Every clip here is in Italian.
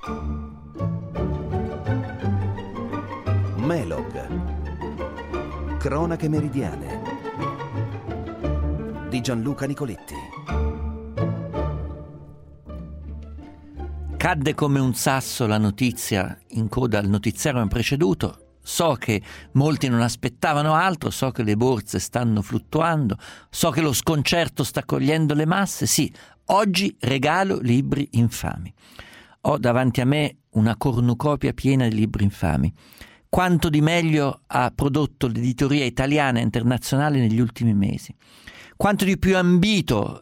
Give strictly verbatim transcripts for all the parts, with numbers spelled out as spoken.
Melog. Cronache meridiane di Gianluca Nicoletti. Cadde come un sasso la notizia in coda al notiziario mi preceduto. So che molti non aspettavano altro, so che le borse stanno fluttuando, so che lo sconcerto sta cogliendo le masse. Sì, oggi regalo libri infami. Ho davanti a me una cornucopia piena di libri infami. Quanto di meglio ha prodotto l'editoria italiana e internazionale negli ultimi mesi. Quanto di più ambito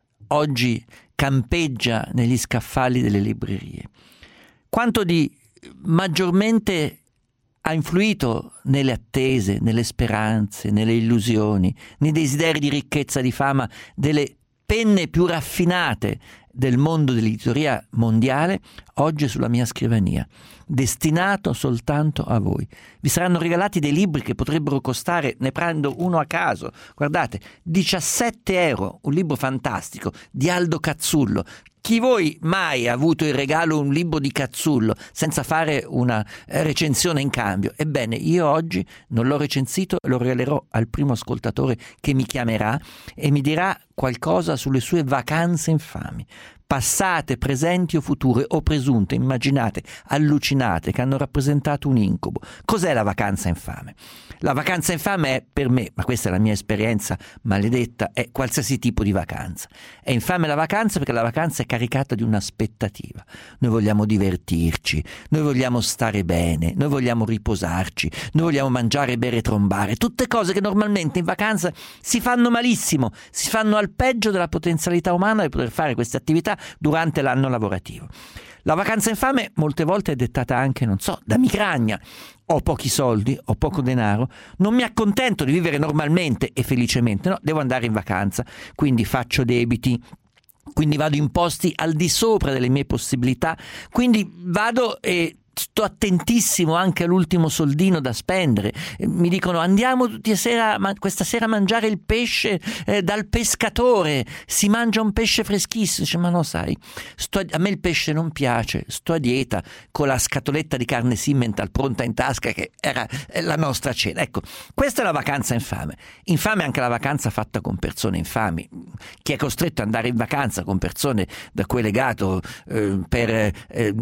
oggi campeggia negli scaffali delle librerie. Quanto di maggiormente ha influito nelle attese, nelle speranze, nelle illusioni, nei desideri di ricchezza e di fama delle penne più raffinate del mondo dell'editoria mondiale, oggi è sulla mia scrivania, destinato soltanto a voi. Vi saranno regalati dei libri che potrebbero costare, ne prendo uno a caso, guardate, diciassette euro, un libro fantastico di Aldo Cazzullo. Chi voi mai ha avuto in regalo un libro di Cazzullo senza fare una recensione in cambio? Ebbene, io oggi non l'ho recensito e lo regalerò al primo ascoltatore che mi chiamerà e mi dirà qualcosa sulle sue vacanze infami. Passate, presenti o future, o presunte, immaginate, allucinate, che hanno rappresentato un incubo. Cos'è la vacanza infame? La vacanza infame è, per me, ma questa è la mia esperienza maledetta, è qualsiasi tipo di vacanza. È infame la vacanza perché la vacanza è caricata di un'aspettativa. Noi vogliamo divertirci, noi vogliamo stare bene, noi vogliamo riposarci, noi vogliamo mangiare, bere e trombare. Tutte cose che normalmente in vacanza si fanno malissimo, si fanno al peggio della potenzialità umana di poter fare queste attività durante l'anno lavorativo. La vacanza infame molte volte è dettata anche, non so, da migragna. Ho pochi soldi, ho poco denaro, non mi accontento di vivere normalmente e felicemente, no, devo andare in vacanza, quindi faccio debiti, quindi vado in posti al di sopra delle mie possibilità, quindi vado e sto attentissimo anche all'ultimo soldino da spendere. Mi dicono andiamo tutti sera, ma questa sera a mangiare il pesce eh, dal pescatore, si mangia un pesce freschissimo. Dice, ma no, sai, sto a... a me il pesce non piace, sto a dieta con la scatoletta di carne Simmental pronta in tasca che era la nostra cena. Ecco, questa è la vacanza infame. Infame anche la vacanza fatta con persone infami. Chi è costretto ad andare in vacanza con persone da cui è legato eh, per eh,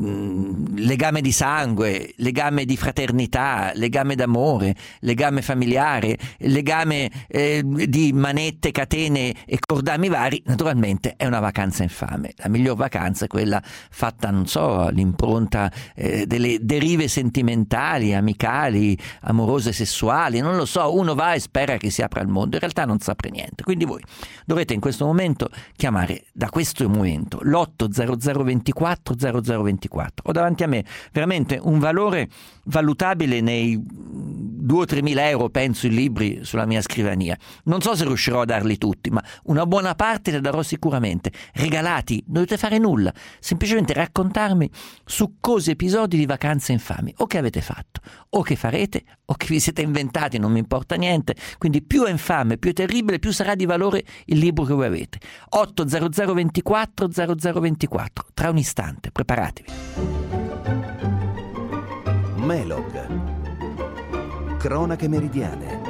legame di sangue, legame di fraternità, legame d'amore, legame familiare, legame eh, di manette, catene e cordami vari, naturalmente è una vacanza infame. La miglior vacanza è quella fatta, non so, all'impronta eh, delle derive sentimentali, amicali, amorose, sessuali, non lo so, uno va e spera che si apra il mondo, in realtà non sapre niente. Quindi voi dovrete in questo momento chiamare, da questo momento, l'otto zero zero ventiquattro zero zero ventiquattro. Ho davanti a me veramente un valore valutabile nei due o tre mila euro, penso, in libri sulla mia scrivania. Non so se riuscirò a darli tutti, ma una buona parte le darò sicuramente. Regalati, non dovete fare nulla, semplicemente raccontarmi succosi episodi di vacanze infami, o che avete fatto, o che farete, o che vi siete inventati, non mi importa niente. Quindi più è infame, più è terribile, più sarà di valore il libro che voi avete. otto zero zero ventiquattro zero zero ventiquattro, tra un istante, preparatevi. Melog. Cronache meridiane.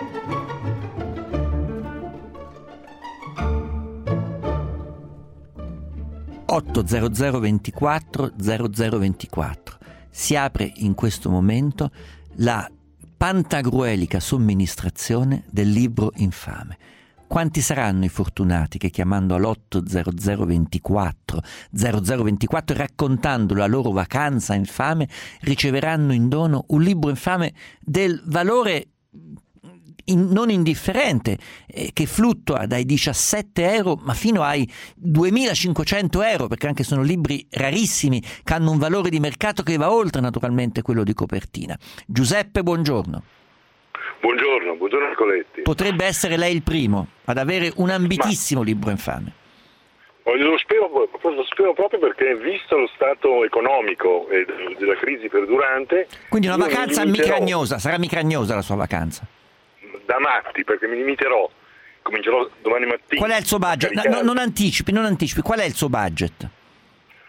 otto zero zero ventiquattro zero zero ventiquattro. Si apre in questo momento la pantagruelica somministrazione del libro infame. Quanti saranno i fortunati che chiamando all'otto zero zero ventiquattro zero zero ventiquattro e raccontando la loro vacanza infame riceveranno in dono un libro infame del valore in, non indifferente eh, che fluttua dai diciassette euro ma fino ai duemilacinquecento euro, perché anche sono libri rarissimi che hanno un valore di mercato che va oltre naturalmente quello di copertina. Giuseppe, buongiorno. Buongiorno, buongiorno Nicoletti. Potrebbe essere lei il primo ad avere un ambitissimo Ma, libro infame. Lo spero, lo spero proprio perché, visto lo stato economico e della crisi perdurante... Quindi una vacanza micragnosa, sarà micragnosa la sua vacanza? Da matti, perché mi limiterò, comincerò domani mattina. Qual è il suo budget? No, non anticipi, non anticipi, qual è il suo budget?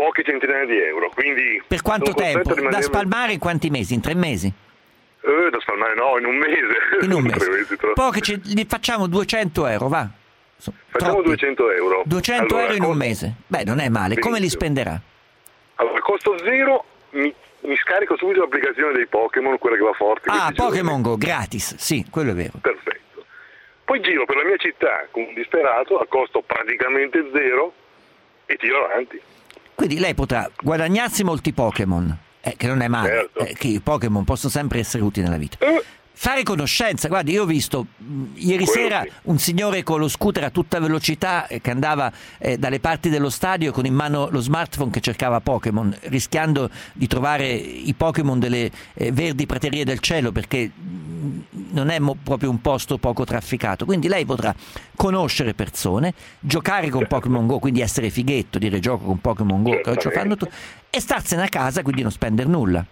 poche centinaia di euro. Quindi per quanto tempo? Rimanere... Da spalmare in quanti mesi? In tre mesi? Eh, da spalmare no, in un mese. In un mese. Poi che ci, li facciamo duecento euro, va? Facciamo Troppi. duecento euro. duecento allora, euro in costo... un mese. Beh, non è male. Benissimo. Come li spenderà? Allora, costo zero, mi, mi scarico subito l'applicazione dei Pokémon, quella che va forte. Ah, Pokémon Go, gratis. Sì, quello è vero. Perfetto. Poi giro per la mia città con un disperato a costo praticamente zero e tiro avanti. Quindi lei potrà guadagnarsi molti Pokémon, eh, che non è male, certo. eh, che i Pokémon possono sempre essere utili nella vita. Eh. Fare conoscenza, guardi, io ho visto mh, ieri Quello sera sì. un signore con lo scooter a tutta velocità eh, che andava eh, dalle parti dello stadio con in mano lo smartphone che cercava Pokémon, rischiando di trovare i Pokémon delle eh, verdi praterie del cielo, perché mh, non è mo- proprio un posto poco trafficato. Quindi lei potrà conoscere persone, giocare con Pokémon Go, quindi essere fighetto, dire gioco con Pokémon Go, che ci fanno tu, e starsene a casa, quindi non spendere nulla.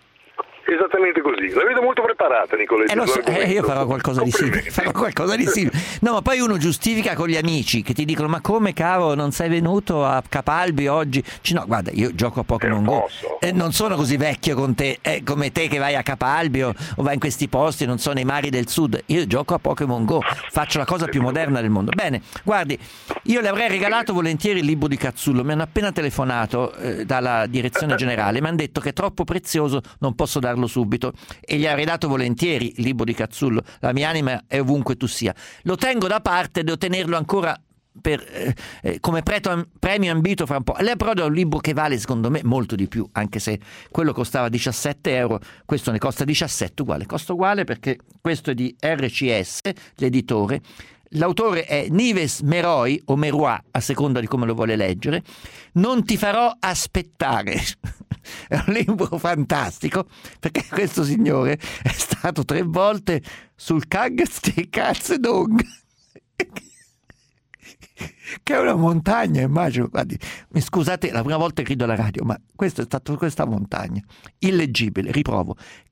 Esattamente così, la vedo molto preparata, Nicoletti. Eh, lo so, eh, io farò qualcosa di simile, farò qualcosa di simile. No, ma poi uno giustifica con gli amici che ti dicono: ma come cavolo non sei venuto a Capalbio oggi? C- no, guarda, io gioco a Pokémon Go e eh, non sono così vecchio con te, eh, come te che vai a Capalbio o vai in questi posti, non so, nei mari del sud. Io gioco a Pokémon Go, faccio la cosa più moderna del mondo. Bene, guardi, io le avrei regalato volentieri il libro di Cazzullo, mi hanno appena telefonato eh, dalla direzione generale, mi hanno detto che è troppo prezioso, non posso darlo subito, e gli avrei dato volentieri il libro di Cazzullo, La mia anima è ovunque tu sia. Lo tengo da parte, devo tenerlo ancora per, eh, eh, come preto, premio ambito fra un po'. Lei però è un libro che vale secondo me molto di più, anche se quello costava diciassette euro, questo ne costa diciassette, uguale, costa uguale perché questo è di R C S, l'editore. L'autore è Nives Meroi o Meroi, a seconda di come lo vuole leggere. Non ti farò aspettare. È un libro fantastico perché questo signore è stato tre volte sul Kangstekatsdong, che è una montagna, immagino. Guardi, mi scusate, la prima volta che grido alla radio, ma questo è stato questa montagna illeggibile. Riprovo: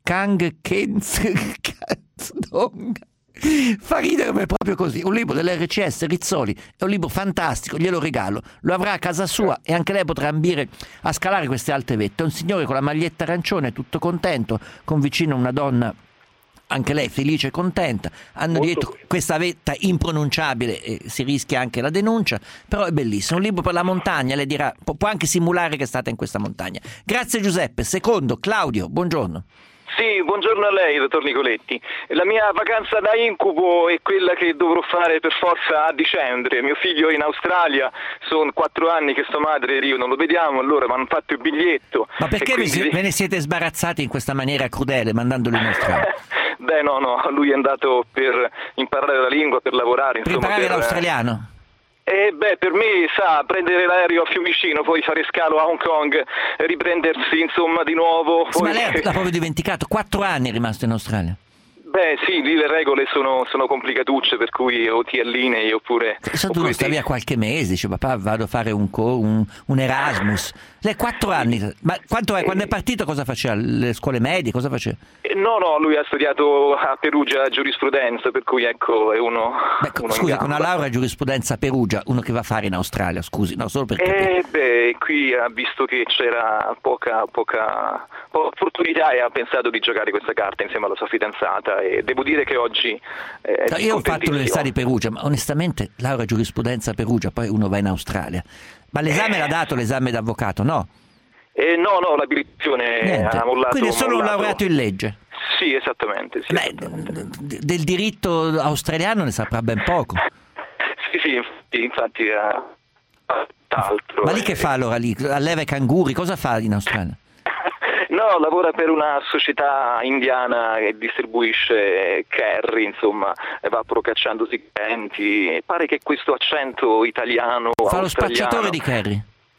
Kangstekatsdong. Fa ridere, ma è proprio così. Un libro dell'R C S Rizzoli, è un libro fantastico, glielo regalo, lo avrà a casa sua e anche lei potrà ambire a scalare queste alte vette. È un signore con la maglietta arancione, tutto contento, con vicino una donna, anche lei felice e contenta. Hanno Molto dietro bene. Questa vetta impronunciabile e si rischia anche la denuncia, però è bellissimo, un libro per la montagna. Lei dirà, può, può anche simulare che è stata in questa montagna. Grazie Giuseppe. Secondo, Claudio, buongiorno. Sì, buongiorno a lei, dottor Nicoletti. La mia vacanza da incubo è quella che dovrò fare per forza a dicembre. Mio figlio è in Australia, sono quattro anni che sua madre e io non lo vediamo, allora mi hanno fatto il biglietto. Ma perché quindi... ve ne siete sbarazzati in questa maniera crudele, mandandolo in Australia? Beh, no, no, lui è andato per imparare la lingua, per lavorare. Per insomma, imparare per... l'australiano? Eh beh, per me, sa, prendere l'aereo a Fiumicino, poi fare scalo a Hong Kong, riprendersi insomma di nuovo. Sì, poi... Ma lei l'ha proprio dimenticato, quattro anni è rimasto in Australia. Beh sì, lì le regole sono, sono complicatucce, per cui o ti allinei oppure... Se tu non sta via qualche mese, dice papà vado a fare un, co- un, un Erasmus. Lei quattro anni, ma quanto è? Quando è partito cosa faceva? Le scuole medie, cosa faceva? No, no, lui ha studiato a Perugia giurisprudenza, per cui ecco è uno... Beh, uno scusi, con una laurea giurisprudenza a Perugia, uno che va a fare in Australia, scusi, no, solo perché... Eh beh, qui ha visto che c'era poca, poca, poca opportunità e ha pensato di giocare questa carta insieme alla sua fidanzata. E devo dire che oggi eh, no, io ho fatto l'università di Perugia, ma onestamente laurea giurisprudenza a Perugia, poi uno va in Australia. Ma l'esame eh. l'ha dato, l'esame d'avvocato, no? Eh, no, no, l'abilitazione ha mollato. Quindi è solo mollato. un laureato in legge? Sì, esattamente. Sì, Beh, esattamente. D- del diritto australiano ne saprà ben poco. Sì, sì, infatti, infatti eh, altro. Ma lì che fa allora? Lì? Alleva i canguri, cosa fa in Australia? No, lavora per una società indiana che distribuisce curry, insomma, va procacciandosi clienti. Pare che questo accento italiano fa australiano... lo spacciatore di curry?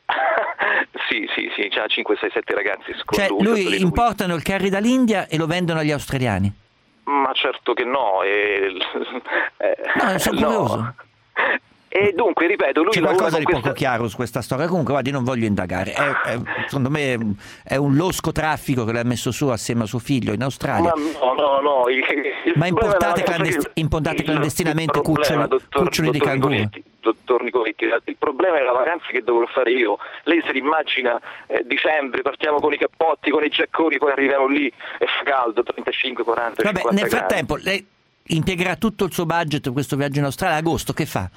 Sì, sì, sì, c'ha cinque sei sette ragazzi con cioè lui. lui lui. importano il curry dall'India e lo vendono agli australiani? Ma certo che no. E... no, sono curioso. No. E dunque, ripeto, lui c'è qualcosa di questa... poco chiaro su questa storia. Comunque, guardi, non voglio indagare. È, è, secondo me è un losco traffico che l'ha messo su assieme a suo figlio in Australia. Ma no, no, no. Il, il Ma importate, clandest- importate clandestinamente cuccioli, cuccioli di canguro? dottor Nicoletti, il problema è la vacanza che dovrò fare io. Lei se l'immagina eh, dicembre, partiamo con i cappotti, con i giacconi, poi arriviamo lì e fa caldo, trentacinque, quaranta, Vabbè, cinquanta nel gradi. frattempo lei impiegherà tutto il suo budget per questo viaggio in Australia. Agosto che fa?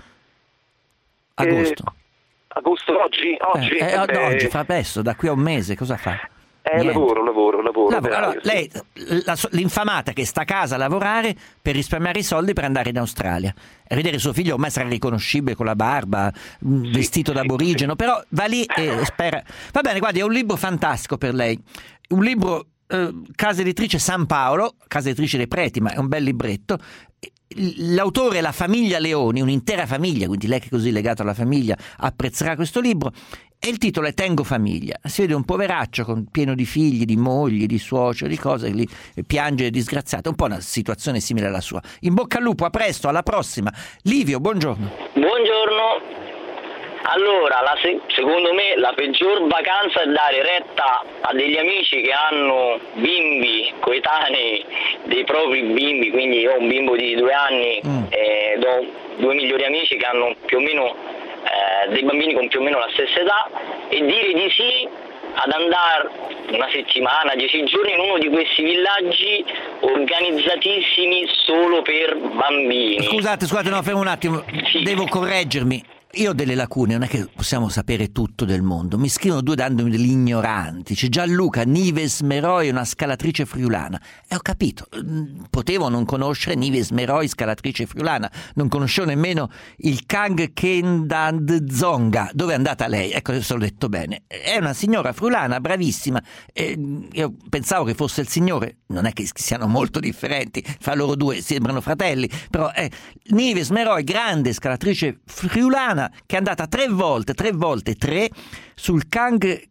Agosto. Eh, agosto oggi? Oggi? Eh, eh, eh, no, oggi fa adesso, da qui a un mese cosa fa? Eh, Niente. lavoro, lavoro, lavoro. Lavoro. Allora, sì. lei, la, l'infamata che sta a casa a lavorare per risparmiare i soldi per andare in Australia e vedere suo figlio, ormai sarà riconoscibile con la barba, sì, vestito da aborigeno, sì. Però va lì e spera. Va bene, guardi, è un libro fantastico per lei. Un libro, eh, casa editrice San Paolo, casa editrice dei Preti, ma è un bel libretto. L'autore è la famiglia Leoni, un'intera famiglia, quindi lei che è così legato alla famiglia apprezzerà questo libro. E il titolo è Tengo famiglia. Si vede un poveraccio con, pieno di figli, di mogli, di suoceri, di cose, lì piange disgraziato, un po' una situazione simile alla sua. In bocca al lupo, a presto, alla prossima. Livio, buongiorno. Buongiorno. Allora, la se- secondo me la peggior vacanza è dare retta a degli amici che hanno bimbi coetanei dei propri bimbi, quindi io ho un bimbo di due anni mm. e ho due migliori amici che hanno più o meno eh, dei bambini con più o meno la stessa età, e dire di sì ad andare una settimana, dieci giorni in uno di questi villaggi organizzatissimi solo per bambini. Scusate, scusate, no, fermo un attimo, sì. Devo correggermi. Io ho delle lacune, non è che possiamo sapere tutto del mondo. Mi scrivono due dandomi degli ignoranti. C'è Gianluca Nives Meroi, una scalatrice friulana. E ho capito, potevo non conoscere Nives Meroi, scalatrice friulana. Non conoscevo nemmeno il Kang Kendand Zonga. Dove è andata lei? Ecco, adesso l'ho detto bene. È una signora friulana, bravissima. E io pensavo che fosse il signore. Non è che siano molto differenti, fra loro due sembrano fratelli. Però è Nives Meroi, grande scalatrice friulana, che è andata tre volte, tre volte tre sul Kang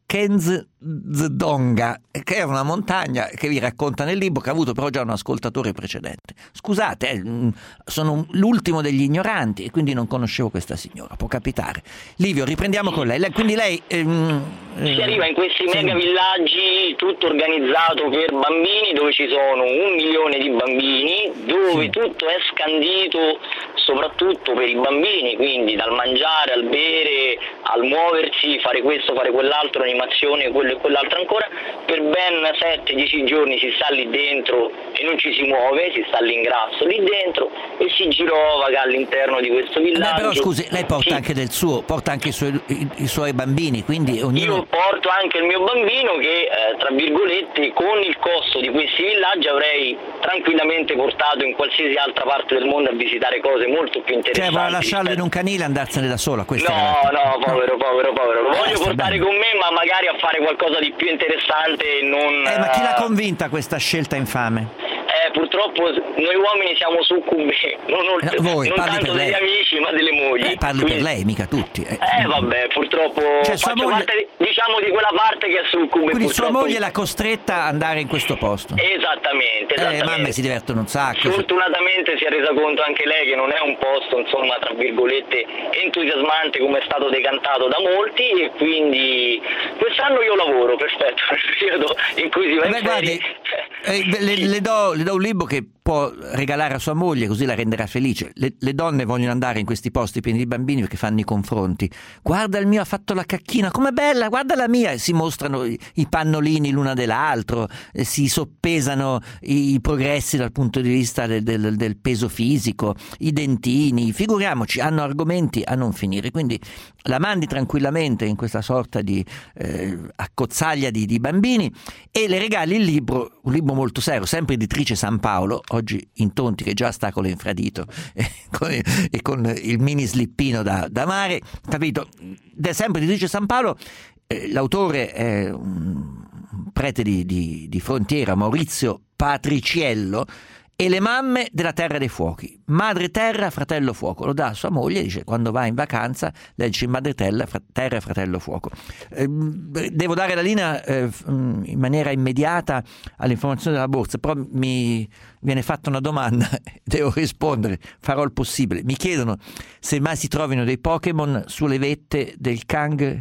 Kenzdonga, che è una montagna che vi racconta nel libro, che ha avuto però già un ascoltatore precedente. Scusate, eh, sono l'ultimo degli ignoranti e quindi non conoscevo questa signora, può capitare. Livio, riprendiamo con lei. lei quindi lei ehm, si arriva in questi sì. mega villaggi, tutto organizzato per bambini, dove ci sono un milione di bambini, dove sì. tutto è scandito soprattutto per i bambini, quindi dal mangiare al bere al muoversi, fare questo, fare quell'altro, animazione, quello e quell'altro ancora, per ben sette dieci giorni si sta lì dentro e non ci si muove, si sta all'ingrasso lì dentro e si girovaga all'interno di questo villaggio. Beh, però scusi, lei porta sì. anche del suo, porta anche i suoi, i, i suoi bambini, quindi ognuno... Io porto anche il mio bambino che, eh, tra virgolette, con il costo di questi villaggi avrei tranquillamente portato in qualsiasi altra parte del mondo a visitare cose molto più interessanti. Cioè, vuole lasciarlo in un canile e andarsene da sola? No, no, povero, povero, povero. Lo voglio eh, portare bene. con me, ma magari a fare qualcosa di più interessante e non... Eh, ma chi l'ha convinta a questa scelta infame? Eh, purtroppo noi uomini siamo succubi, non, oltre, no, voi, non tanto degli amici, ma delle mogli. Eh, parli Quindi... per lei, mica tutti. Eh, eh vabbè, purtroppo cioè, faccio moglie... parte, diciamo, di quella parte che è succube. Quindi purtroppo... sua moglie l'ha costretta ad andare in questo posto? Esattamente, esattamente. Eh, le mamme si divertono un sacco. Fortunatamente si è resa conto anche lei che non è un posto, insomma, tra virgolette, entusiasmante come è stato decantato da molti, e quindi quest'anno io lavoro, perfetto, nel periodo in cui si va in Beh, ferie. Guardi, eh, le, le, do, le do un libro che può regalare a sua moglie, così la renderà felice. Le, le donne vogliono andare in questi posti pieni di bambini perché fanno i confronti. Guarda, il mio ha fatto la cacchina, com'è bella, guarda la mia, e si mostrano i, i pannolini l'una dell'altro, eh, si soppesano i, i progressi dal punto di vista del, del, del peso fisico, i dentini, figuriamoci, hanno argomenti a non finire. Quindi la mandi tranquillamente in questa sorta di eh, accozzaglia di, di bambini e le regali il libro, un libro molto serio, sempre editrice San Paolo, oggi in Tonti che già sta con l'infradito e con, e con il mini slippino da, da mare, capito? È sempre editrice San Paolo, eh, l'autore è un prete di, di, di frontiera, Maurizio Patriciello, e le mamme della Terra dei Fuochi, madre terra, fratello fuoco, lo dà a sua moglie, dice quando va in vacanza legge madre terra, fra- terra e fratello fuoco. Eh, devo dare la linea eh, in maniera immediata all'informazione della borsa, però mi viene fatta una domanda, devo rispondere, farò il possibile. Mi chiedono se mai si trovino dei Pokémon sulle vette del Kang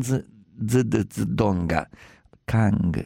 Kenzdonga. Kang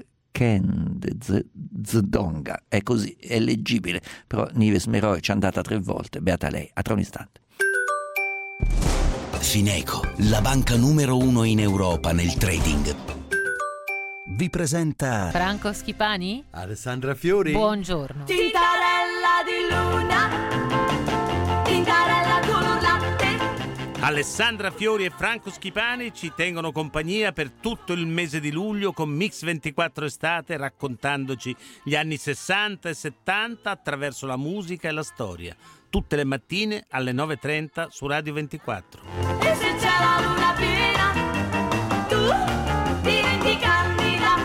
Kenzdonga, è così, è leggibile, però Nives Meroi ci è andata tre volte, beata lei. A tra un istante. Fineco, la banca numero uno in Europa nel trading. Vi presenta Franco Schipani? Alessandra Fiori. Buongiorno. Tintarella di luna, tintarella color latte. Alessandra Fiori e Franco Schipani ci tengono compagnia per tutto il mese di luglio con Mix ventiquattro Estate, raccontandoci gli anni sessanta e settanta attraverso la musica e la storia. Tutte le mattine alle nove e trenta su Radio ventiquattro. E se c'è la luna piena, tu diventi candida.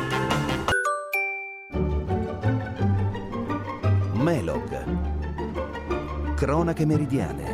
Melog. Cronache meridiane.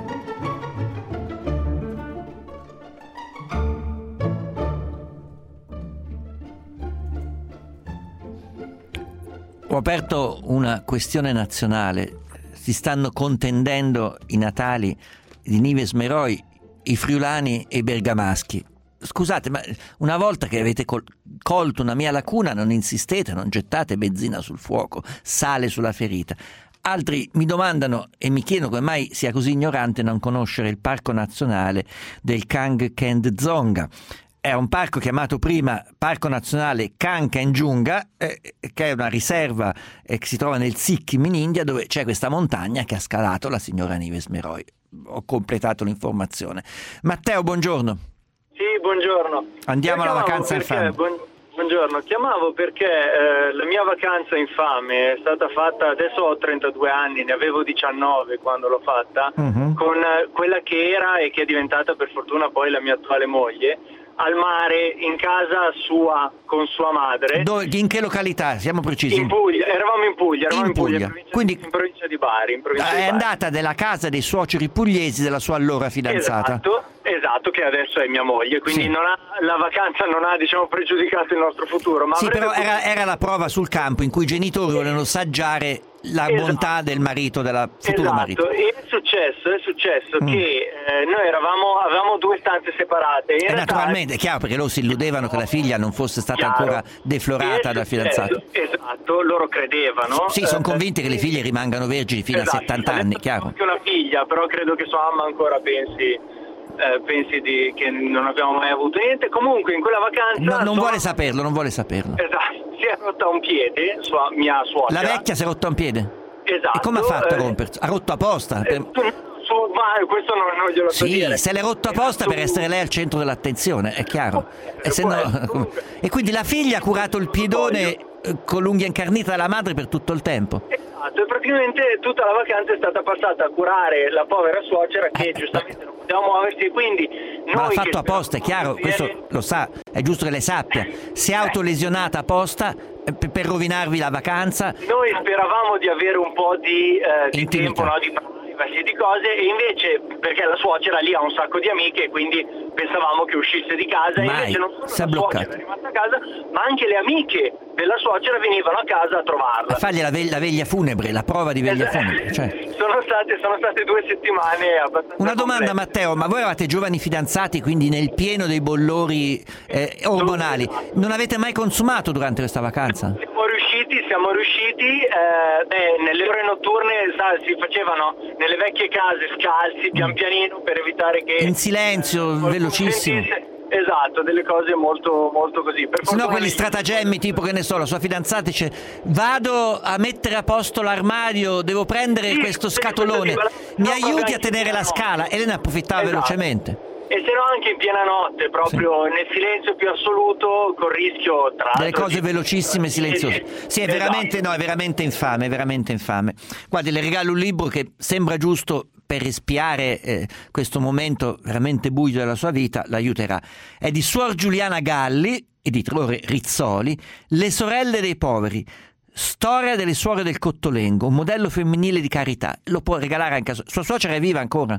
Ho aperto una questione nazionale. Si stanno contendendo i natali di Nives Meroi, i friulani e i bergamaschi. Scusate, ma una volta che avete col- colto una mia lacuna, non insistete, non gettate benzina sul fuoco, sale sulla ferita. Altri mi domandano e mi chiedono come mai sia così ignorante non conoscere il parco nazionale del Kang Kend-Zonga. È un parco chiamato prima Parco Nazionale Kanchenjunga, eh, che è una riserva eh, che si trova nel Sikkim in India, dove c'è questa montagna che ha scalato la signora Nives Meroi. Ho completato l'informazione. Matteo, buongiorno. Sì, buongiorno. Andiamo alla vacanza perché, infame. buon, buongiorno, chiamavo perché eh, la mia vacanza infame è stata fatta, adesso ho trentadue anni, ne avevo diciannove quando l'ho fatta, uh-huh. con eh, quella che era e che è diventata per fortuna poi la mia attuale moglie, al mare, in casa sua, con sua madre. Dove, in che località? Siamo precisi. In Puglia, eravamo in Puglia, eravamo in, in Puglia, in provincia, quindi in provincia di Bari. In provincia è di Bari. andata della casa dei suoceri pugliesi della sua allora fidanzata. Esatto, esatto, che adesso è mia moglie, quindi sì. non ha, la vacanza non ha, diciamo, pregiudicato il nostro futuro. Ma sì, però potuto... era, era la prova sul campo in cui i genitori volevano saggiare la esatto. bontà del marito, della futuro esatto. marito. E è successo, è successo mm. che eh, noi eravamo, avevamo due stanze separate. In e realtà... naturalmente è chiaro, perché loro si illudevano che la figlia non fosse stata chiaro. ancora deflorata dal fidanzato. Esatto, loro credevano. Sì, sono convinti eh, che le figlie rimangano vergini fino esatto. a settanta anni, chiaro. Anche una figlia, però credo che sua mamma ancora pensi... Eh, pensi di, che non abbiamo mai avuto niente. Comunque in quella vacanza no, non sua... vuole saperlo, non vuole saperlo. Esatto, si è rotta un piede, sua, mia suocera. La vecchia si è rotta un piede? Esatto. E come ha fatto a eh, rompersi? Ha rotto apposta? Eh, per... su, ma questo non, non glielo so sì, dire. se l'è rotto apposta per essere lei al centro dell'attenzione, è chiaro. E, se no... e quindi la figlia ha curato il piedone con l'unghia incarnita della madre per tutto il tempo. Esatto, e praticamente tutta la vacanza è stata passata a curare la povera suocera che eh, giustamente eh. non poteva muoversi, quindi noi ma l'ha fatto che apposta, è chiaro, questo lo sa, è giusto che lei sappia. Si è autolesionata apposta per, per rovinarvi la vacanza. Noi speravamo di avere un po' di, eh, di tempo, no, di privacy, di cose, e invece perché la suocera lì ha un sacco di amiche, quindi pensavamo che uscisse di casa. Mai. E invece non solo si è la suocera è rimasta a casa, ma anche le amiche della suocera venivano a casa a trovarla. A fargli la, ve- la veglia funebre, la prova di veglia esatto. funebre. Cioè. Sono state, sono state due settimane abbastanza Una domanda, complesse. Matteo, ma voi eravate giovani fidanzati, quindi nel pieno dei bollori eh, ormonali. Non avete mai consumato durante questa vacanza? Siamo riusciti, siamo riusciti, eh, beh, nelle ore notturne sa, si facevano nelle vecchie case scalzi, pian pianino, per evitare che... In silenzio, eh, velocissimo. Sentisse. Esatto, delle cose molto molto così. Per se no quegli stratagemmi tipo, che ne so, la sua fidanzata dice vado a mettere a posto l'armadio, devo prendere sì, questo scatolone, mi aiuti a tenere la scala? E lei ne approfittava esatto. velocemente. E se no anche in piena notte, proprio sì. nel silenzio più assoluto, col rischio tra delle cose velocissime e silenziose. Sì, è veramente esatto. no, è veramente infame, è veramente infame. Guardi, le regalo un libro che sembra giusto per espiare eh, questo momento veramente buio della sua vita, l'aiuterà. È di Suor Giuliana Galli, editore Rizzoli, Le sorelle dei poveri, storia delle suore del Cottolengo, un modello femminile di carità. Lo può regalare anche a sua suocera. È viva ancora?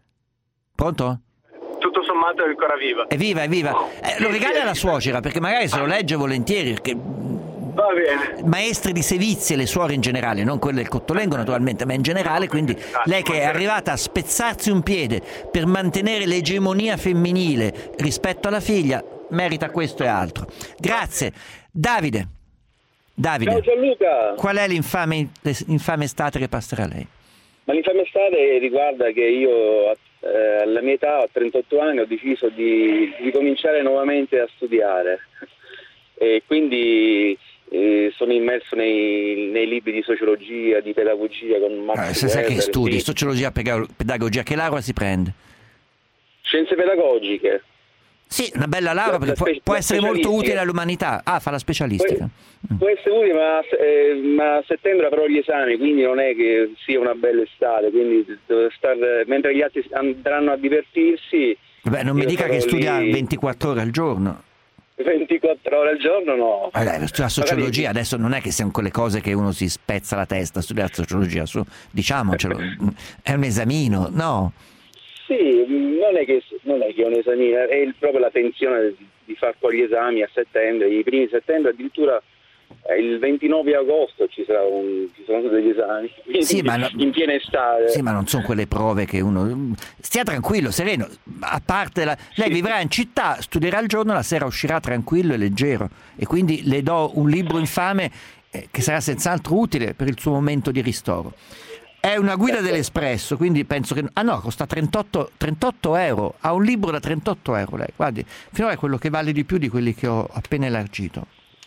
Pronto? Tutto sommato è ancora viva. È viva, è viva. Eh, lo regali alla suocera, perché magari se lo legge volentieri, perché va bene. Maestre di sevizie, le suore in generale, non quelle del Cottolengo naturalmente, ma in generale, quindi lei che è arrivata a spezzarsi un piede per mantenere l'egemonia femminile rispetto alla figlia, merita questo e altro. Grazie. Davide. Davide. Ciao Gianluca. Qual è l'infame, l'infame estate che passerà lei? Ma l'infame estate riguarda che io eh, alla mia età, a trentotto anni, ho deciso di, di cominciare nuovamente a studiare e quindi eh, sono immerso nei, nei libri di sociologia, di pedagogia con Max eh, se sai Weber, che studi, sì. sociologia, pedagogia, che laurea si prende? Scienze pedagogiche. Sì, una bella laurea perché può, può essere molto utile all'umanità. Ah, fa la specialistica. Può, può essere utile, ma, eh, ma a settembre avrò gli esami, quindi non è che sia una bella estate, quindi devo star, mentre gli altri andranno a divertirsi. Beh, non mi dica che studia lì ventiquattro ore al giorno. ventiquattro ore al giorno no. Allora, studia sociologia, Magari... adesso non è che siano quelle cose che uno si spezza la testa a studiare sociologia, su, diciamocelo, è un esamino, no? Sì, non è che non è che è un esamino, è il, proprio la tensione di, di fare poi gli esami a settembre, i primi di settembre, addirittura eh, il ventinove agosto ci sarà un, ci saranno degli esami, sì, ma no, in piena estate. Sì, ma non sono quelle prove che uno... Stia tranquillo, sereno, a parte la... lei sì. vivrà in città, studierà il giorno, la sera uscirà tranquillo e leggero e quindi le do un libro infame eh, che sarà senz'altro utile per il suo momento di ristoro. È una guida dell'Espresso, quindi penso che... Ah no, costa trentotto, trentotto euro. Ha un libro da trentotto euro lei. Guardi, finora è quello che vale di più di quelli che ho appena elargito.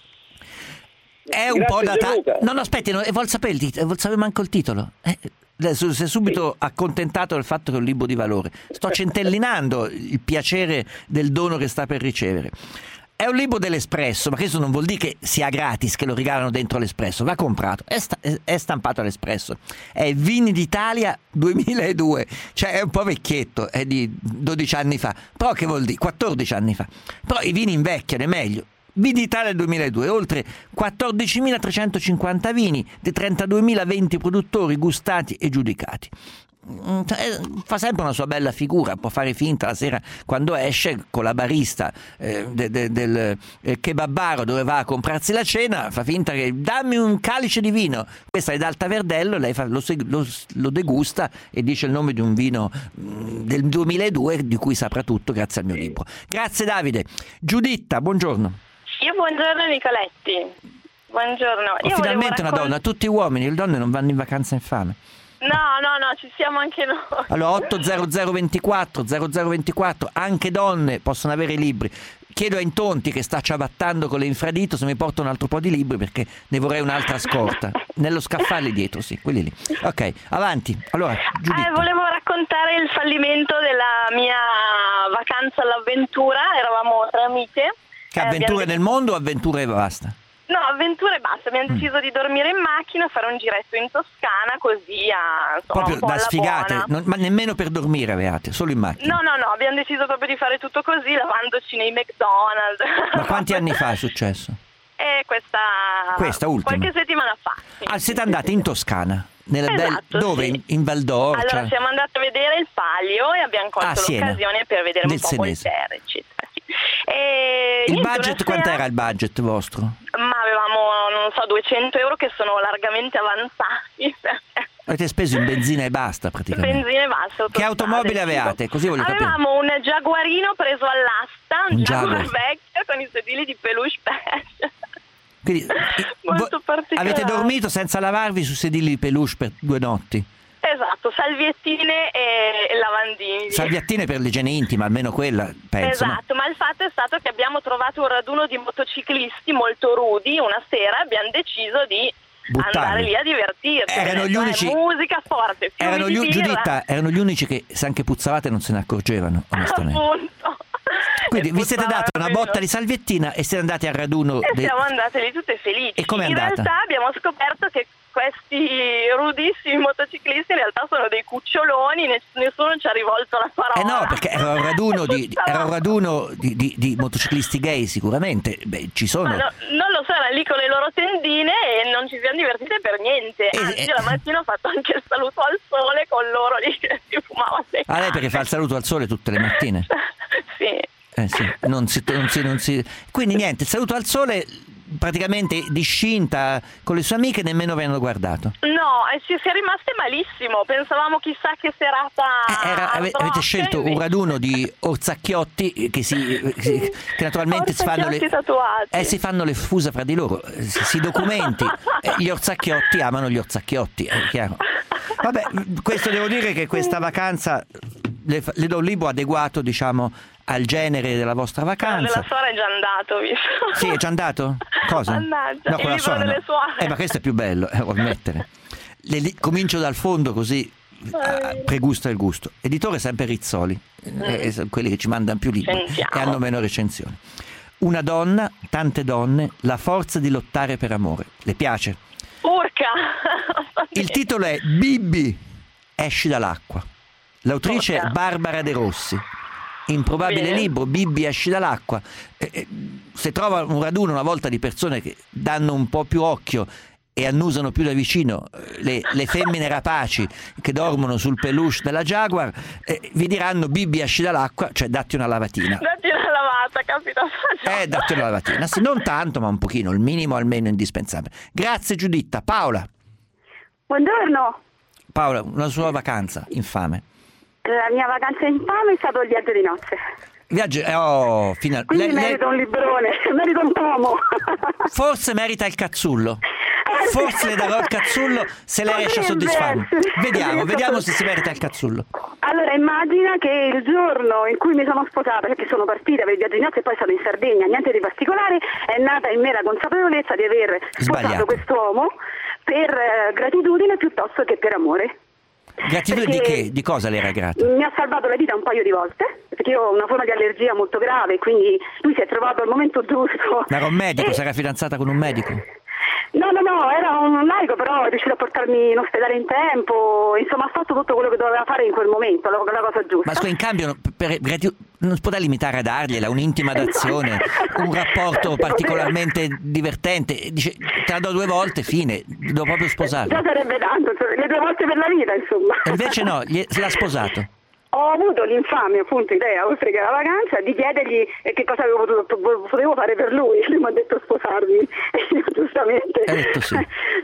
È un Grazie, po' da... Ta- no, no, aspetti, no, vuol sapere il titolo, vuol sapere manco il titolo. Eh, si è subito accontentato del fatto che è un libro di valore. Sto centellinando il piacere del dono che sta per ricevere. È un libro dell'Espresso, ma questo non vuol dire che sia gratis, che lo regalano dentro l'Espresso, va comprato, è, sta- è stampato all'Espresso. È Vini d'Italia duemiladue, cioè è un po' vecchietto, è di dodici anni fa, però che vuol dire? quattordici anni fa. Però i vini invecchiano, è meglio. Vini d'Italia duemiladue, oltre quattordicimilatrecentocinquanta vini di trentaduemilaventi produttori gustati e giudicati. Fa sempre una sua bella figura, può fare finta la sera quando esce con la barista eh, de, de, del eh, kebabaro dove va a comprarsi la cena, fa finta che dammi un calice di vino, questa è d'Alta Verdello, lei fa, lo, lo, lo degusta e dice il nome di un vino mh, del duemiladue di cui saprà tutto grazie al mio libro. Grazie Davide. Giuditta, buongiorno. Io buongiorno Nicoletti. Buongiorno. Oh, Io finalmente raccont- una donna, tutti uomini, le donne non vanno in vacanza infame. No, no, no, ci siamo anche noi. Allora otto zero zero ventiquattro zero zero ventiquattro, anche donne possono avere i libri. Chiedo a Intonti che sta ciabattando con le infradito se mi porta un altro po' di libri perché ne vorrei un'altra scorta. Nello scaffale dietro, sì, quelli lì. Ok, avanti. Allora, Giuditta. Eh, volevo raccontare il fallimento della mia vacanza all'avventura. Eravamo tre amiche. Che avventure eh, nel mondo o avventure e basta? No, avventure e basta. Abbiamo Mm. deciso di dormire in macchina, fare un giretto in Toscana, così a, insomma, Proprio un po' da alla sfigate, buona. non- ma nemmeno per dormire avevate, solo in macchina. No, no, no, abbiamo deciso proprio di fare tutto così, lavandoci nei McDonald's. Ma quanti anni fa è successo? E questa... Questa ultima. Qualche settimana fa. Sì. Ah, siete andati in Toscana? Nella bel- Esatto, dove? sì. In, in Val d'Or? Allora cioè- siamo andati a vedere il Palio e abbiamo colto Ah, Siena. l'occasione per vedere Nel un po' Senese. Voltaire, eccetera. Sì. E Il niente, budget, una quant'era sera- il budget vostro? Ma avevamo, non so, duecento euro che sono largamente avanzati. Avete speso in benzina e basta praticamente. Benzina e basta. Che autostrade, automobile avevate? tipo. Così voglio capire. Avevamo un Jaguarino preso all'asta, un, Un Jaguar Jaguar. vecchio con i sedili di peluche beige. Quindi, Molto vo- particolare. avete dormito senza lavarvi su sedili di peluche per due notti? Esatto, salviettine e e lavandini. Salviattine per l'igiene intima, almeno quella, penso. no? Esatto, ma il fatto è stato che abbiamo trovato un raduno di motociclisti molto rudi una sera e abbiamo deciso di Buttarli. andare lì a divertirci. Erano Ho gli detto, unici- eh, musica forte, fiumi Erano di gli, birra. Giuditta, erano gli unici che se anche puzzavate non se ne accorgevano, onestamente. Appunto. Quindi E vi siete dati una puzzavano botta di salviettina e siete andati al raduno e dei- siamo andate lì tutte felici. E com'è in andata? realtà abbiamo scoperto che questi rudissimi motociclisti in realtà sono dei cuccioloni, ne- nessuno ci ha rivolto la parola. Eh no, perché era un raduno di, era un raduno di, di- di motociclisti gay sicuramente. Beh, ci sono. Ma no, non lo so, erano lì con le loro tendine e non ci siamo divertite per niente. Eh, Anzi, eh. la mattina ho fatto anche il saluto al sole con loro lì che si fumavano le A lei perché fa il saluto al sole tutte le mattine? Sì. Eh sì, non si, non si, non si... Quindi niente, il saluto al sole praticamente discinta con le sue amiche, nemmeno vi hanno guardato. No, e ci si è rimaste malissimo. Pensavamo chissà che serata. Eh, Era- ave- avete atroce, scelto un invece- raduno di orzacchiotti che, si, che naturalmente si fanno, le, Orzacchiotti tatuati. eh, si fanno le fuse fra di loro, eh, si, si documenti. Eh, gli orzacchiotti amano gli orzacchiotti, è chiaro. Vabbè, questo devo dire che questa vacanza le, le do un libro adeguato, diciamo, al genere della vostra vacanza. Della suora è già andato, visto? Sì, è già andato? Cosa? Mannaggia, No, il con la libro suora, delle no. suore. Eh, ma questo è più bello, eh, vuol mettere. Le, li, comincio dal fondo così eh, pregusta il gusto. Editore sempre Rizzoli, eh, eh, quelli che ci mandano più libri Sentiamo. e hanno meno recensioni. Una donna, tante donne, la forza di lottare per amore. Le piace? Urca! Il titolo è Bibi, esci dall'acqua. L'autrice Urca. è Barbara De Rossi. Improbabile Bene. libro, Bibi esci dall'acqua. Eh, eh, se trova un raduno una volta di persone che danno un po' più occhio e annusano più da vicino eh, le, le femmine rapaci che dormono sul peluche della Jaguar, eh, vi diranno Bibi esci dall'acqua, cioè datti una lavatina. Datti una lavata, capita? Eh, datti una lavatina. Sì, non tanto, ma un pochino, il minimo almeno indispensabile. Grazie Giuditta. Paola. Buongiorno. Paola, una sua vacanza infame. La mia vacanza infame è stato il viaggio di nozze. Viaggio, eh, oh, final... Quindi le- le- merito un librone, merito un tomo. Forse merita il cazzullo. Forse le darò il cazzullo se lei riesce a Potrebbe soddisfarmi. essere. Vediamo, Io vediamo so- se si merita il cazzullo. Allora immagina che il giorno in cui mi sono sposata, perché sono partita per il viaggio di nozze e poi sono in Sardegna, niente di particolare, è nata in me la consapevolezza di aver sposato Sbagliato. quest'uomo per eh, gratitudine piuttosto che per amore. Gratitudine di Perché- che? Di cosa le era grata? Mi ha salvato la vita un paio di volte, perché io ho una forma di allergia molto grave, quindi lui si è trovato al momento giusto. Era un medico, E- si era fidanzata con un medico. No, no, no, era un laico, però è riuscito a portarmi in ospedale in tempo, insomma ha fatto tutto quello che doveva fare in quel momento, la, la cosa giusta. Ma scusa, in cambio per, per- non si può da limitare a dargliela un'intima d'azione, un rapporto particolarmente divertente. Dice, te la do due volte, fine, devo proprio sposarla. Già sarebbe tanto, cioè, le due volte per la vita, insomma. E invece no, gli- l'ha sposato. Ho avuto l'infame, appunto, idea, oltre che la vacanza, di chiedergli eh, che cosa avevo potuto, potevo fare per lui. Lui mi ha detto sposarmi, e io giustamente. Hai detto sì.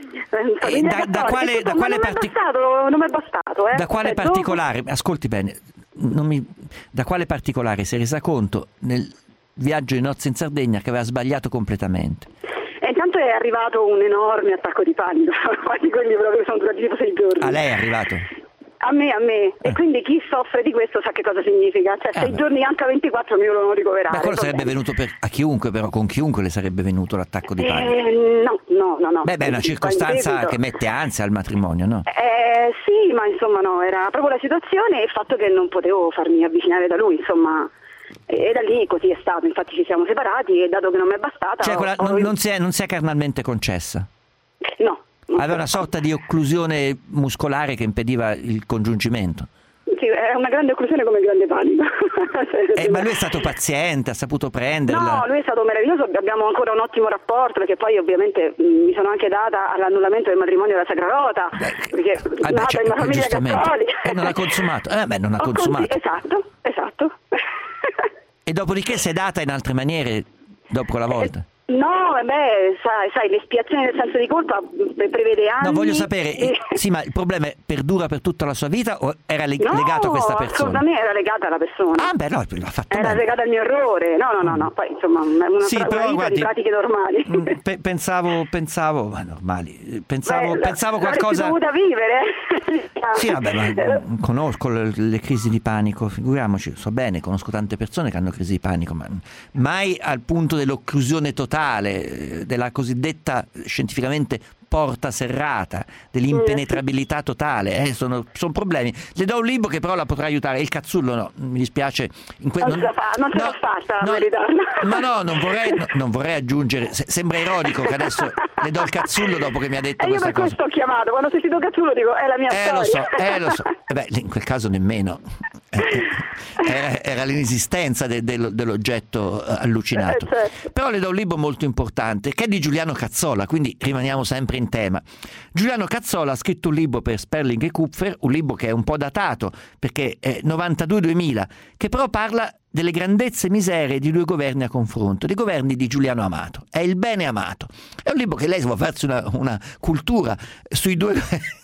Eh, E mi da- ha da detto, quale- "Ma da quale non parti- mi è bastato, non mi è bastato, eh. Da quale Cioè, particolare, ascolti bene, non mi, da quale particolare si è resa conto nel viaggio di nozze in Sardegna che aveva sbagliato completamente? E intanto è arrivato un enorme attacco di panico, quasi quelli proprio sono durati tipo sei giorni. A lei è arrivato? A me, a me. E quindi chi soffre di questo sa che cosa significa. Cioè, Eh, sei beh. giorni anche a ventiquattro mi volevano ricoverare. Ma quello va sarebbe bene. venuto per, a chiunque, però con chiunque le sarebbe venuto l'attacco di panico. Eh, no, no, no, no. Beh, beh, è una Sì, circostanza qua in che debito. mette ansia al matrimonio, no? Eh, sì, ma insomma no, era proprio la situazione e il fatto che non potevo farmi avvicinare da lui, insomma. E da lì così è stato, infatti ci siamo separati e dato che non mi è bastata... Cioè, quella, ho- non, non si è, non si è carnalmente concessa? No. Aveva una sorta di occlusione muscolare che impediva il congiungimento. Sì, è una grande occlusione come il grande panico. Eh, ma lui è stato paziente, ha saputo prenderla. No, lui è stato meraviglioso, abbiamo ancora un ottimo rapporto perché poi ovviamente mh, mi sono anche data all'annullamento del matrimonio della Sacra Rota, perché Ah, beh, nata cioè, in una famiglia giustamente. cattolica. Eh, non ha consumato. Eh, beh, non ha Ho consi- consumato. Esatto, esatto. E dopodiché si è data in altre maniere dopo la volta? No, vabbè, sai, sai, l'espiazione del senso di colpa pre- prevede anni. No, voglio sapere, e- eh, sì, ma il problema è perdura per tutta la sua vita o era leg- No, legato a questa persona? assolutamente era legata alla persona. Ah, beh, no, l'ha fatto Era bene. legata al mio errore. No, no, no, no. Poi insomma è una, Sì, una però, vita guardi, di pratiche normali. Mm, pe- pensavo, pensavo, ma normali, eh, pensavo, Beh, pensavo l'avresti qualcosa... dovuta vivere. Sì, vabbè, ma mm, conosco le, le crisi di panico, figuriamoci, so bene, conosco tante persone che hanno crisi di panico, ma mai al punto dell'occlusione totale, eh, della cosiddetta scientificamente porta serrata, dell'impenetrabilità totale, eh, sono, sono problemi. Le do un libro che però la potrà aiutare, il cazzullo no, mi dispiace. In que- Non non- ce la fa- non ce l'ho fatta a meritarla. Ma no, non vorrei, no, non vorrei aggiungere, se- sembra ironico che adesso le do il cazzullo dopo che mi ha detto E io questa per cosa. questo ho chiamato, quando ho sentito Cazzulo dico è la mia Eh lo so, storia. eh lo so. Eh, beh, in quel caso nemmeno. Eh, Era, era l'inesistenza de- dello- dell'oggetto eh, allucinato. Eh, certo. Però le do un libro molto importante che è di Giuliano Cazzola, quindi rimaniamo sempre in tema. Giuliano Cazzola ha scritto un libro per Sperling e Kupfer, un libro che è un po' datato perché è novantadue duemila, che però parla delle grandezze e miserie di due governi a confronto, dei governi di Giuliano Amato. È il bene amato. È un libro che lei vuole farsi una, una cultura sui due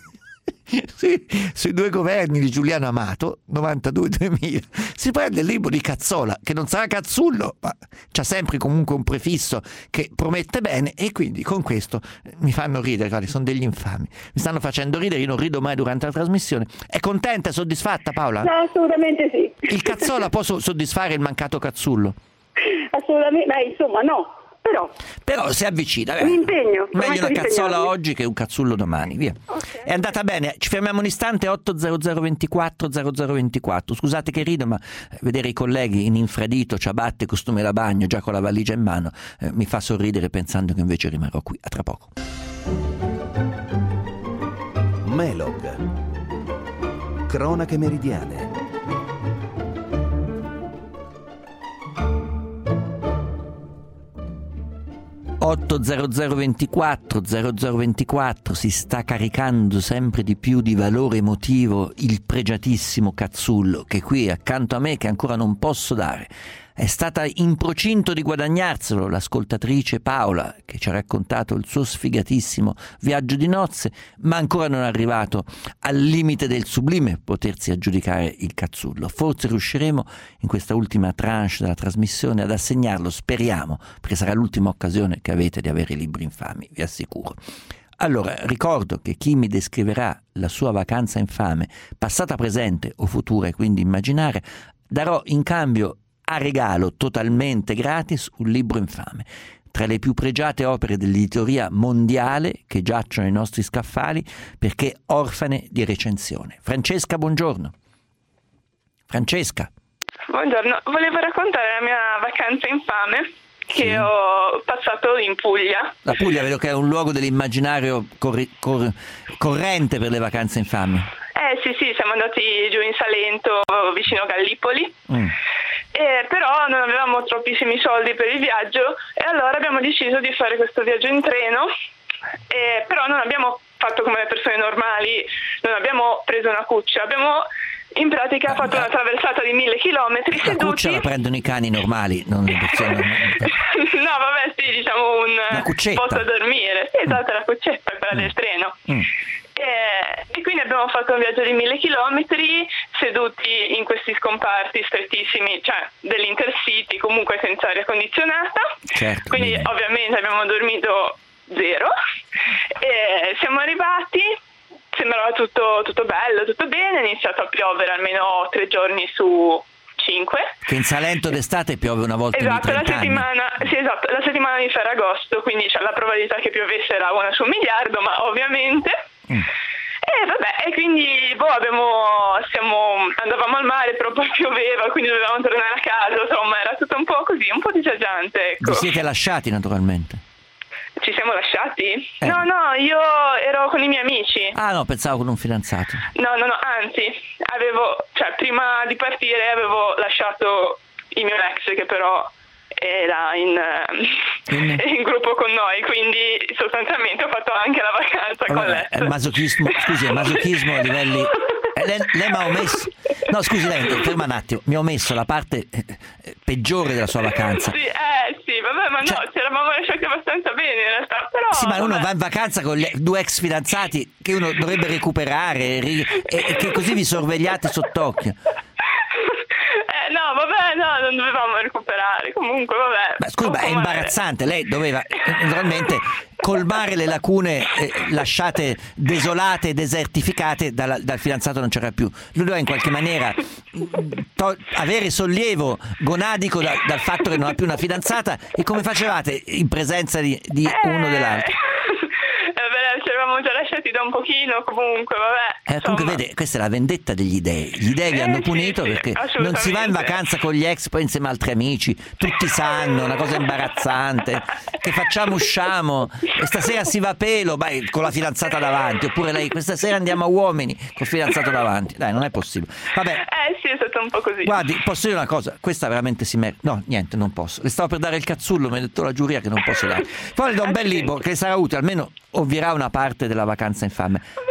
Sì, sui due governi di Giuliano Amato novantadue duemila si prende il libro di Cazzola, che non sarà Cazzullo, ma c'ha sempre comunque un prefisso che promette bene, e quindi con questo mi fanno ridere, guardi, sono degli infami, mi stanno facendo ridere, io non rido mai durante la trasmissione. È contenta e soddisfatta, Paola? No, assolutamente sì. Il Cazzola può so- soddisfare il mancato Cazzullo? Assolutamente, beh, insomma no. Però, Però si avvicina. Un impegno. Meglio una Cazzola impegnarmi. oggi che un Cazzullo domani. Via. Okay. È andata bene. Ci fermiamo un istante. otto zero zero ventiquattro zero zero ventiquattro. Scusate che rido, ma vedere i colleghi in infradito, ciabatte, costume da bagno, già con la valigia in mano, eh, mi fa sorridere pensando che invece rimarrò qui. A tra poco. Melog. Cronache meridiane. otto zero zero ventiquattro zero zero ventiquattro si sta caricando sempre di più di valore emotivo il pregiatissimo Cazzullo, che qui è accanto a me, che ancora non posso dare. È stata in procinto di guadagnarselo l'ascoltatrice Paola, che ci ha raccontato il suo sfigatissimo viaggio di nozze, ma ancora non è arrivato al limite del sublime potersi aggiudicare il Cazzullo. Forse riusciremo in questa ultima tranche della trasmissione ad assegnarlo, speriamo, perché sarà l'ultima occasione che avete di avere i libri infami, vi assicuro. Allora, ricordo che chi mi descriverà la sua vacanza infame, passata, presente o futura, e quindi immaginare, darò in cambio a regalo totalmente gratis un libro infame, tra le più pregiate opere dell'editoria mondiale che giacciono ai nostri scaffali perché orfane di recensione. Francesca, buongiorno. Francesca. Buongiorno, volevo raccontare la mia vacanza infame che Sì. ho passato in Puglia. La Puglia vedo che è un luogo dell'immaginario corri- cor- corrente per le vacanze infami. Eh sì sì, siamo andati giù in Salento, vicino a Gallipoli. Mm. Eh, però non avevamo troppissimi soldi per il viaggio e allora abbiamo deciso di fare questo viaggio in treno, eh, però non abbiamo fatto come le persone normali, non abbiamo preso una cuccia, abbiamo in pratica fatto una traversata di mille chilometri La seduti. cuccia la prendono i cani normali, non le persone normali. No vabbè sì, diciamo un Una cuccetta. posto a dormire, sì, esatto, la cuccetta, quella del treno. Mm. Eh, e quindi abbiamo fatto un viaggio di mille chilometri seduti in questi scomparti strettissimi, cioè dell'Intercity, comunque senza aria condizionata. Certo, quindi bene. ovviamente abbiamo dormito zero. E siamo arrivati, sembrava tutto, tutto bello, tutto bene, è iniziato a piovere almeno tre giorni su cinque. Che in Salento d'estate piove una volta Esatto, ogni la trenta anni. settimana, sì, esatto, la settimana di Ferragosto, quindi c'è la probabilità che piovesse era una su un miliardo, ma ovviamente. Mm. E vabbè, e quindi boh, abbiamo, siamo, andavamo al mare, però poi pioveva, quindi dovevamo tornare a casa, insomma, era tutto un po' così, un po' disagiante, ecco. Vi siete lasciati naturalmente? Ci siamo lasciati? Eh. No, no, io ero con i miei amici. Ah no, pensavo con un fidanzato. No, no, no, anzi, avevo, cioè prima di partire avevo lasciato il mio ex che però era in, In? in gruppo con noi, quindi sostanzialmente ho fatto anche la vacanza con Vabbè, l'ex. è masochismo, scusi, è masochismo a livelli... Eh, lei, lei mi ha omesso... No, scusi, lei, ferma un attimo, mi ha omesso la parte eh, eh, peggiore della sua vacanza. Sì, eh sì, vabbè, ma Cioè- no, ci eravamo lasciati abbastanza bene in realtà, però... Sì, ma uno vabbè. va in vacanza con gli due ex fidanzati che uno dovrebbe recuperare ri- e, e che così vi sorvegliate sott'occhio. Eh no, vabbè, no, non dovevamo recuperare, comunque vabbè. Ma scusi, ma è Comunque- imbarazzante, lei doveva eh, naturalmente colmare le lacune eh, lasciate desolate e desertificate dalla- dal fidanzato, non c'era più. Lui doveva in qualche maniera mm, to- avere sollievo gonadico da- dal fatto che non ha più una fidanzata. E come facevate in presenza di, di uno o dell'altro? Eh, vabbè, ci eravamo già lasciati da un pochino, comunque, vabbè. Eh, comunque vede, questa è la vendetta degli dèi. Gli dèi vi Eh, hanno sì, punito sì, perché non assolutamente. si va in vacanza con gli ex poi insieme a altri amici, tutti sanno, una cosa imbarazzante. Che facciamo, usciamo, e stasera si va a pelo, vai, con la fidanzata davanti, oppure lei questa sera andiamo a uomini col fidanzato davanti. Dai, non è possibile. Vabbè, Eh sì, è stato un po' così. guardi, posso dire una cosa, questa veramente si merita. No, niente, non posso. Le stavo per dare il Cazzullo, mi ha detto la giuria che non posso dare. Poi le do un bel libro che sarà utile, almeno ovvierà una parte della vacanza infame.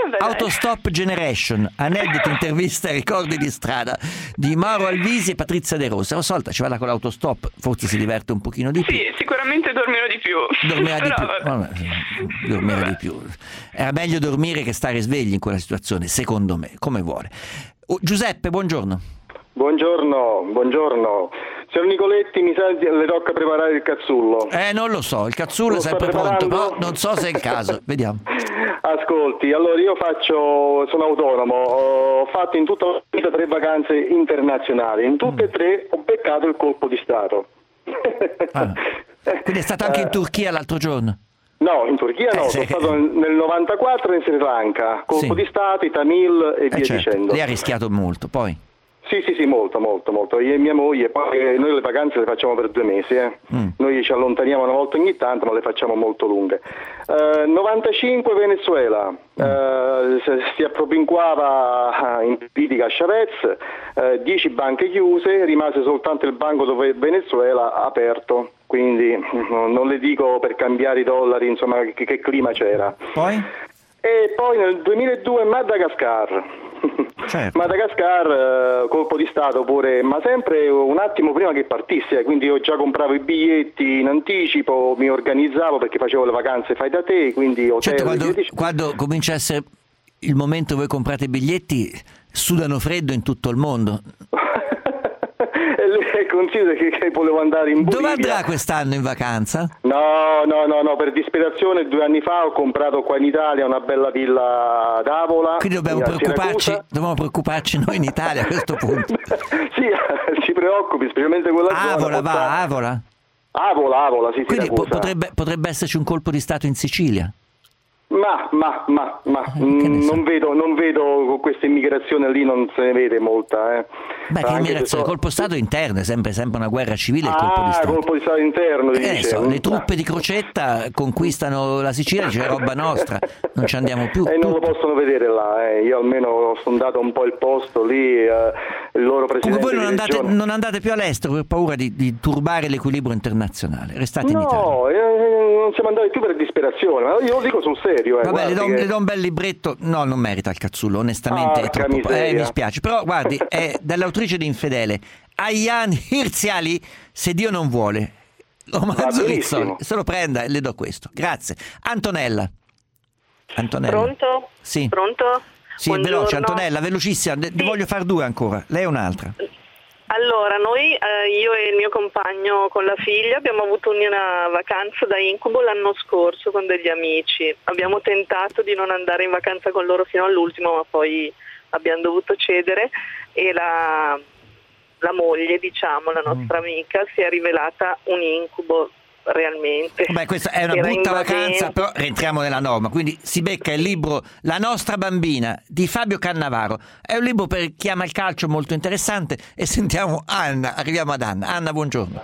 Autostop Generation, aneddoti, interviste e ricordi di strada di Mauro Alvisi e Patrizia De Rosa. La solita ci vada con l'autostop, forse si diverte un pochino di più. Sì, sicuramente dormirò di più. Dormirà di Però, più. Vabbè, dormirà di più. Era meglio dormire che stare svegli in quella situazione, secondo me, come vuole. Oh, Giuseppe, buongiorno. Buongiorno, buongiorno. Signor Nicoletti, mi sa le tocca preparare il cazzullo. Eh, non lo so, il cazzullo Lo è sempre sta pronto, preparando? però non so se è il caso. Vediamo. Ascolti, allora io faccio, sono autonomo, ho fatto in tutta la vita tre vacanze internazionali, in tutte e tre ho beccato il colpo di Stato. Ah. Quindi è stato anche in Turchia l'altro giorno? No, in Turchia no, Eh, sono sì. stato nel nel novantaquattro in Sri Lanka, colpo Sì. di Stato, i Tamil e Eh, via certo. dicendo. Lei ha rischiato molto, poi? Sì, sì, sì, molto, molto, molto. Io e mia moglie, poi eh, noi le vacanze le facciamo per due mesi, eh. Mm. Noi ci allontaniamo una volta ogni tanto, ma le facciamo molto lunghe. Eh, novantacinque Venezuela, eh, se- si appropinquava in politica a Chavez, eh, dieci banche chiuse, rimase soltanto il banco dove Venezuela aperto, quindi no, non le dico per cambiare i dollari, insomma, che, che clima c'era. Poi? E poi nel duemiladue Madagascar. Certo. Madagascar, eh, colpo di Stato pure, ma sempre un attimo prima che partisse, quindi io già compravo i biglietti in anticipo, mi organizzavo perché facevo le vacanze fai da te, quindi hotel. Certo, quando, via dic- quando comincia a essere il momento dove comprate i biglietti, sudano freddo in tutto il mondo. E lei considera che, che volevo andare in Bolivia. Dove andrà quest'anno in vacanza? No, no, no, no, per disperazione due anni fa ho comprato qua in Italia una bella villa ad Avola. Quindi dobbiamo a preoccuparci, Siracusa. dobbiamo preoccuparci noi in Italia a questo punto. Sì, ci preoccupi, specialmente quella zona. Avola, porta- va, Avola. Avola, Avola, sì, Quindi po- Siracusa. potrebbe, potrebbe esserci un colpo di Stato in Sicilia. Ma, ma, ma, ma, Eh, che ne mm, so. non vedo, non vedo con questa immigrazione lì, non se ne vede molta. Eh. Beh, che Anche se immigrazione, so- colpo Stato interno, è sempre, sempre una guerra civile il colpo di Ah, Stato. colpo di Stato interno, Che ne dice. so, Mm. le truppe di Crocetta conquistano la Sicilia, c'è roba nostra, non ci andiamo più. E non lo possono vedere là, eh. Io almeno ho sondato un po' il posto lì, eh, il loro Comunque presidente voi non di andate, regione. non andate più all'estero per paura di, di turbare l'equilibrio internazionale, restate in Italia. No, eh, non siamo andati più per disperazione, ma io lo dico sul serio. Eh, Vabbè, le do, guardi che- le do un bel libretto. No, non merita il cazzullo, onestamente è Porca troppo. miseria. Eh, mi spiace. Però guardi, è dall'autrice di Infedele, Ayaan Hirsi Ali, se Dio non vuole. Romanzo Va Rizzoli. benissimo. Se lo prenda e le do questo. Grazie. Antonella. Antonella. Pronto? Sì. Pronto? Sì, Buongiorno. veloce, Antonella, velocissima. Ne ne voglio fare due ancora. Lei è un'altra. Allora, noi, eh, io e il mio compagno con la figlia, abbiamo avuto una vacanza da incubo l'anno scorso con degli amici. Abbiamo tentato di non andare in vacanza con loro fino all'ultimo, ma poi abbiamo dovuto cedere e la, la moglie, diciamo, la nostra amica, si è rivelata un incubo realmente. Beh, questa è una Era brutta invadente. vacanza, però rientriamo nella norma. Quindi si becca il libro La nostra bambina di Fabio Cannavaro. È un libro per chi ama il calcio molto interessante. E sentiamo Anna, arriviamo ad Anna. Anna, buongiorno.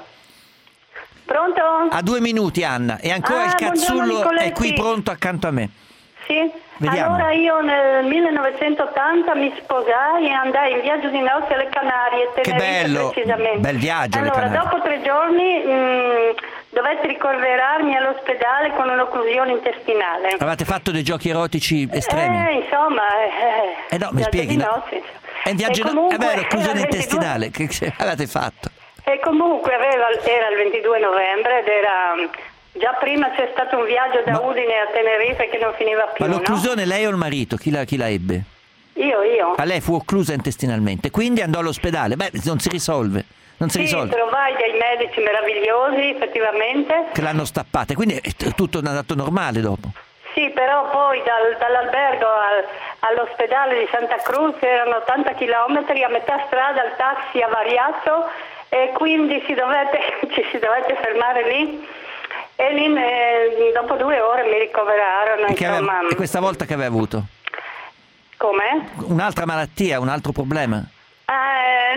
Pronto? A due minuti, Anna. E ancora Ah, il cazzullo buongiorno, è Nicoletti. qui pronto accanto a me. Sì, Vediamo. allora io nel millenovecentottanta mi sposai e andai in viaggio di nozze alle Canarie, Che Tenerife bello, precisamente. bel viaggio alle Allora, Canarie. dopo tre giorni mh, dovetti ricoverarmi all'ospedale con un'occlusione intestinale. Avete fatto dei giochi erotici estremi? Eh, insomma, eh, Eh no, mi viaggio spieghi, di no? nozze, insomma. È un viaggio E comunque, è vero, era occlusione il ventidue intestinale. Che, che avete fatto? E comunque aveva, era il ventidue novembre ed era... Già prima c'è stato un viaggio da Udine a Tenerife che non finiva più, Ma no? l'occlusione lei o il marito? Chi la, chi la ebbe? Io, io. A lei fu occlusa intestinalmente, quindi andò all'ospedale. Beh, non si risolve. Non si Sì, risolve. trovai dei medici meravigliosi, effettivamente. Che l'hanno stappata, quindi è t- tutto andato normale dopo. Sì, però poi dal- dall'albergo al- all'ospedale di Santa Cruz erano ottanta chilometri, a metà strada il taxi avariato e quindi si dovette, ci si dovette fermare lì. E lì eh, dopo due ore mi ricoverarono, E, che aveva- insomma. e questa volta che aveva avuto? Come? Un'altra malattia, un altro problema? Eh, no, no, sempre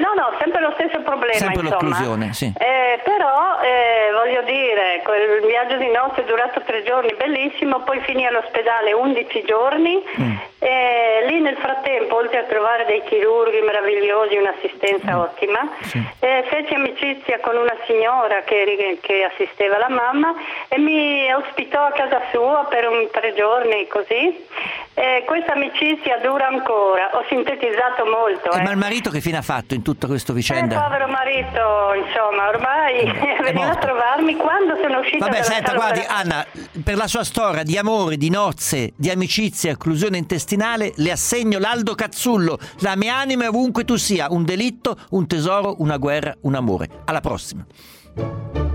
sempre lo stesso problema, Sempre insomma. l'occlusione, sì. Eh, però eh, voglio dire, quel viaggio di nozze è durato tre giorni, bellissimo, poi finì all'ospedale undici giorni. Mm. E lì nel frattempo, oltre a trovare dei chirurghi meravigliosi, un'assistenza mm. ottima, sì. eh, feci amicizia con una signora che, che assisteva la mamma e mi ospitò a casa sua per un, tre giorni così. E questa amicizia dura ancora. Ho sintetizzato molto. Eh, eh. Ma il marito che fine ha fatto in tutta questa vicenda? Il povero marito, insomma, ormai eh, veniva a trovarmi quando sono uscita Vabbè, dalla senta, sala guardi, operazione. Anna, per la sua storia di amore, di nozze, di amicizia, occlusione intestinale, le assegno l'Aldo Cazzullo. La mia anima è ovunque tu sia. Un delitto, un tesoro, una guerra, un amore. Alla prossima.